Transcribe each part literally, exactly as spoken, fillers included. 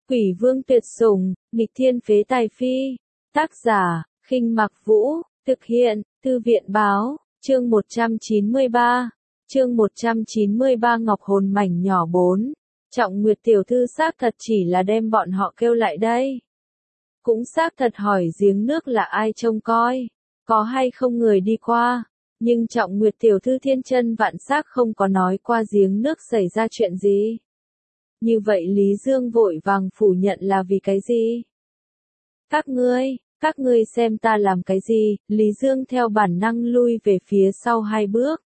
Quỷ vương tuyệt sủng, nghịch thiên phế tài phi. Tác giả, Khinh Mặc Vũ, thực hiện, Thư viện báo, chương một trăm chín mươi ba. Chương một trăm chín mươi ba Ngọc hồn mảnh nhỏ bốn. Trọng Nguyệt tiểu thư xác thật chỉ là đem bọn họ kêu lại đây. Cũng xác thật hỏi giếng nước là ai trông coi, có hay không người đi qua. Nhưng Trọng Nguyệt tiểu thư thiên chân vạn xác không có nói qua giếng nước xảy ra chuyện gì. Như vậy Lý Dương vội vàng phủ nhận là vì cái gì? Các ngươi, các ngươi xem ta làm cái gì? Lý Dương theo bản năng lui về phía sau hai bước.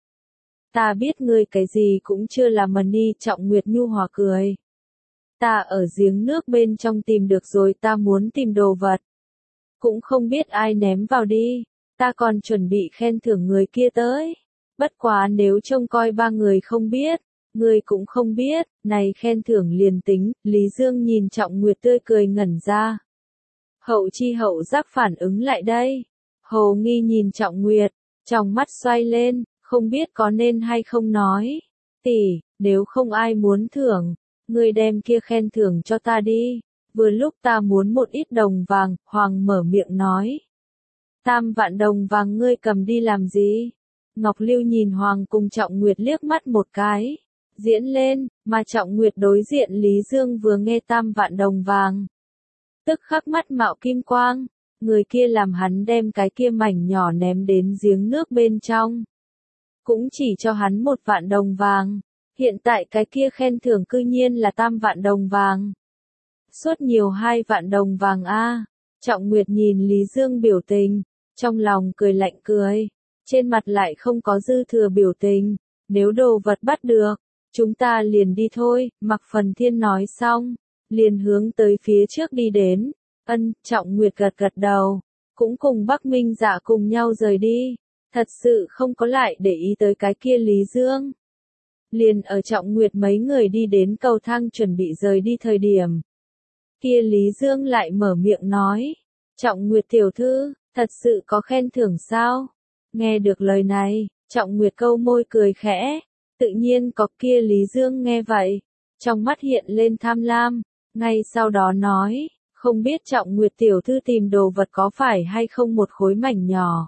Ta biết ngươi cái gì cũng chưa làm mà ni. Trọng Nguyệt nhu hòa cười. Ta ở giếng nước bên trong tìm được rồi, ta muốn tìm đồ vật. Cũng không biết ai ném vào đi. Ta còn chuẩn bị khen thưởng người kia tới. Bất quá nếu trông coi ba người không biết, người cũng không biết, này khen thưởng liền tính. Lý Dương nhìn Trọng Nguyệt tươi cười ngẩn ra. Hậu chi hậu giác phản ứng lại đây. Hồ nghi nhìn Trọng Nguyệt, trong mắt xoay lên, không biết có nên hay không nói. Tỷ, nếu không ai muốn thưởng, ngươi đem kia khen thưởng cho ta đi. Vừa lúc ta muốn một ít đồng vàng. Hoàng mở miệng nói. Tam vạn đồng vàng ngươi cầm đi làm gì? Ngọc Lưu nhìn Hoàng cùng Trọng Nguyệt liếc mắt một cái. Diễn lên, mà Trọng Nguyệt đối diện Lý Dương vừa nghe tam vạn đồng vàng. Tức khắc mắt mạo kim quang, người kia làm hắn đem cái kia mảnh nhỏ ném đến giếng nước bên trong. Cũng chỉ cho hắn một vạn đồng vàng, hiện tại cái kia khen thưởng cư nhiên là tam vạn đồng vàng. Suốt nhiều hai vạn đồng vàng a. Trọng Nguyệt nhìn Lý Dương biểu tình, trong lòng cười lạnh cười, trên mặt lại không có dư thừa biểu tình. Nếu đồ vật bắt được, chúng ta liền đi thôi. Mạc Phần Thiên nói xong, liền hướng tới phía trước đi đến. Ân, Trọng Nguyệt gật gật đầu, cũng cùng Bắc Minh Dạ cùng nhau rời đi. Thật sự không có lại để ý tới cái kia Lý Dương. Liền ở Trọng Nguyệt mấy người đi đến cầu thang chuẩn bị rời đi thời điểm. Kia Lý Dương lại mở miệng nói. Trọng Nguyệt tiểu thư, thật sự có khen thưởng sao? Nghe được lời này, Trọng Nguyệt câu môi cười khẽ. Tự nhiên có. Kia Lý Dương nghe vậy, trong mắt hiện lên tham lam, ngay sau đó nói, không biết Trọng Nguyệt tiểu thư tìm đồ vật có phải hay không một khối mảnh nhỏ.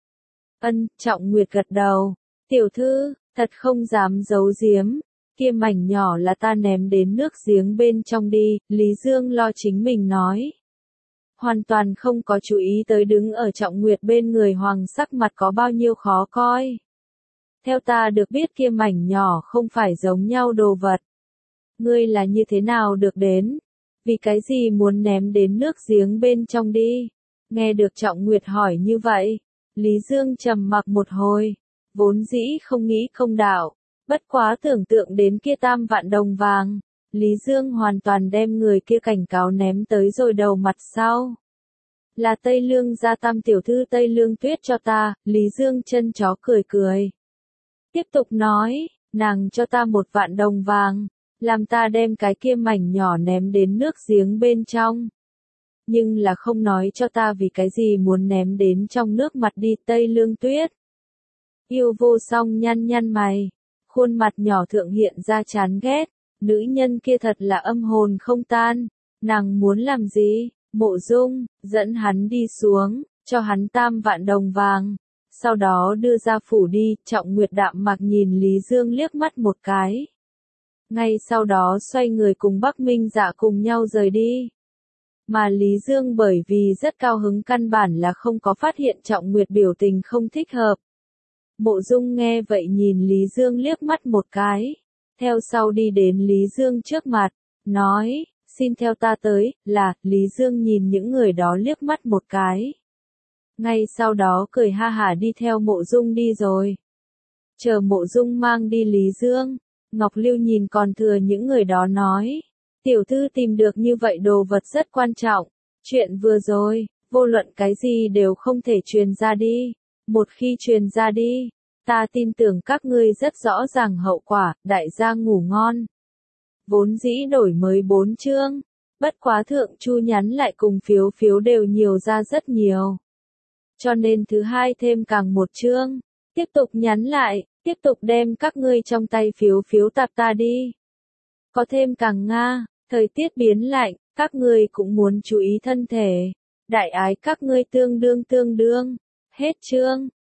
Ân, Trọng Nguyệt gật đầu, tiểu thư, thật không dám giấu giếm, kia mảnh nhỏ là ta ném đến nước giếng bên trong đi. Lý Dương lo chính mình nói. Hoàn toàn không có chú ý tới đứng ở Trọng Nguyệt bên người Hoàng sắc mặt có bao nhiêu khó coi. Theo ta được biết kia mảnh nhỏ không phải giống nhau đồ vật. Ngươi là như thế nào được đến? Vì cái gì muốn ném đến nước giếng bên trong đi? Nghe được Trọng Nguyệt hỏi như vậy, Lý Dương trầm mặc một hồi, vốn dĩ không nghĩ không đạo, bất quá tưởng tượng đến kia tam vạn đồng vàng, Lý Dương hoàn toàn đem người kia cảnh cáo ném tới rồi đầu mặt sau. Là Tây Lương gia tam tiểu thư Tây Lương Tuyết cho ta. Lý Dương chân chó cười cười. Tiếp tục nói, nàng cho ta một vạn đồng vàng, làm ta đem cái kia mảnh nhỏ ném đến nước giếng bên trong. Nhưng là không nói cho ta vì cái gì muốn ném đến trong nước mặt đi. Tây Lương Tuyết Yêu Vô Song nhăn nhăn mày, khuôn mặt nhỏ thượng hiện ra chán ghét. Nữ nhân kia thật là âm hồn không tan. Nàng muốn làm gì? Mộ Dung dẫn hắn đi xuống, cho hắn tam vạn đồng vàng, sau đó đưa ra phủ đi. Trọng Nguyệt đạm mạc nhìn Lý Dương liếc mắt một cái. Ngay sau đó xoay người cùng Bắc Minh Dạ cùng nhau rời đi. Mà Lý Dương bởi vì rất cao hứng căn bản là không có phát hiện Trọng Nguyệt biểu tình không thích hợp. Mộ Dung nghe vậy nhìn Lý Dương liếc mắt một cái, theo sau đi đến Lý Dương trước mặt, nói, xin theo ta tới. Là. Lý Dương nhìn những người đó liếc mắt một cái. Ngay sau đó cười ha hả đi theo Mộ Dung đi rồi. Chờ Mộ Dung mang đi Lý Dương, Ngọc Lưu nhìn còn thừa những người đó nói, tiểu thư tìm được như vậy đồ vật rất quan trọng. Chuyện vừa rồi, vô luận cái gì đều không thể truyền ra đi. Một khi truyền ra đi, ta tin tưởng các ngươi rất rõ ràng hậu quả. Đại gia ngủ ngon. Vốn dĩ đổi mới bốn chương, bất quá thượng chu nhắn lại cùng phiếu phiếu đều nhiều ra rất nhiều. Cho nên thứ hai thêm càng một chương, tiếp tục nhắn lại, tiếp tục đem các ngươi trong tay phiếu phiếu tạp ta đi. Có thêm càng Nga, thời tiết biến lạnh, Các ngươi cũng muốn chú ý thân thể. Đại ái các ngươi tương đương tương đương. Hết chương.